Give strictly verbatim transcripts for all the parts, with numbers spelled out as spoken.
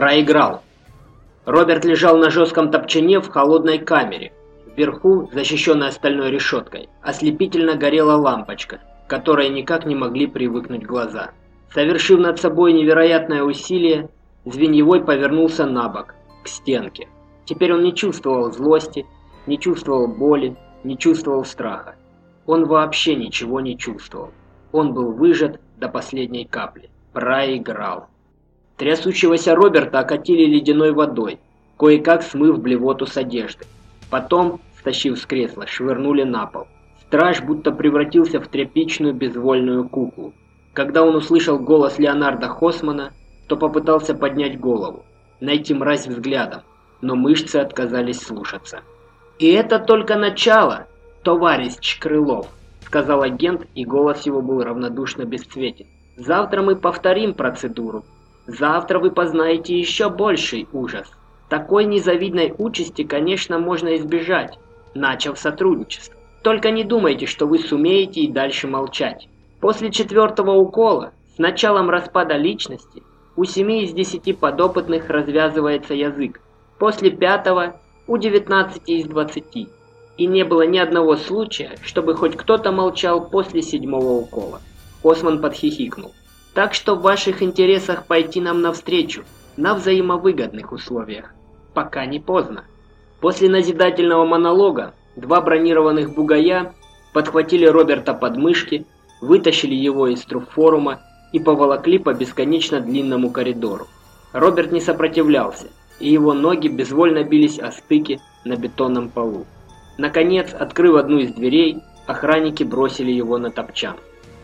Проиграл. Роберт лежал на жестком топчине в холодной камере. Вверху, защищенная стальной решеткой, ослепительно горела лампочка, к которой никак не могли привыкнуть глаза. Совершив над собой невероятное усилие, Звеньевой повернулся на бок, к стенке. Теперь он не чувствовал злости, не чувствовал боли, не чувствовал страха. Он вообще ничего не чувствовал. Он был выжат до последней капли. Проиграл. Трясущегося Роберта окатили ледяной водой, кое-как смыв блевоту с одежды. Потом, стащив с кресла, швырнули на пол. Страж будто превратился в тряпичную безвольную куклу. Когда он услышал голос Леонарда Хосмана, то попытался поднять голову, найти мразь взглядом, но мышцы отказались слушаться. «И это только начало, товарищ Крылов», — сказал агент, и голос его был равнодушно бесцветен. «Завтра мы повторим процедуру. Завтра вы познаете еще больший ужас. Такой незавидной участи, конечно, можно избежать, начав сотрудничество. Только не думайте, что вы сумеете и дальше молчать. После четвертого укола, с началом распада личности, у семи из десяти подопытных развязывается язык. После пятого – у девятнадцати из двадцати. И не было ни одного случая, чтобы хоть кто-то молчал после седьмого укола». Хосман подхихикнул. «Так что в ваших интересах пойти нам навстречу, на взаимовыгодных условиях. Пока не поздно». После назидательного монолога два бронированных бугая подхватили Роберта под мышки, вытащили его из трубфорума и поволокли по бесконечно длинному коридору. Роберт не сопротивлялся, и его ноги безвольно бились о стыки на бетонном полу. Наконец, открыв одну из дверей, охранники бросили его на топчан.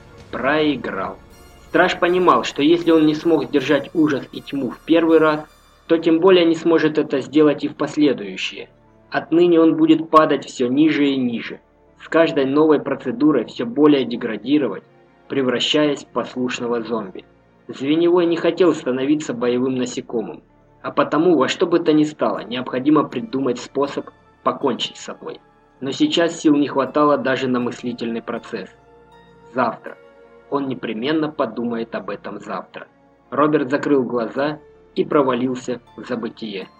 Проиграл. Страж понимал, что если он не смог сдержать ужас и тьму в первый раз, то тем более не сможет это сделать и в последующие. Отныне он будет падать все ниже и ниже, с каждой новой процедурой все более деградировать, превращаясь в послушного зомби. Звеньевой не хотел становиться боевым насекомым, а потому во что бы то ни стало необходимо придумать способ покончить с собой. Но сейчас сил не хватало даже на мыслительный процесс. Завтра. Он непременно подумает об этом завтра. Роберт закрыл глаза и провалился в забытие.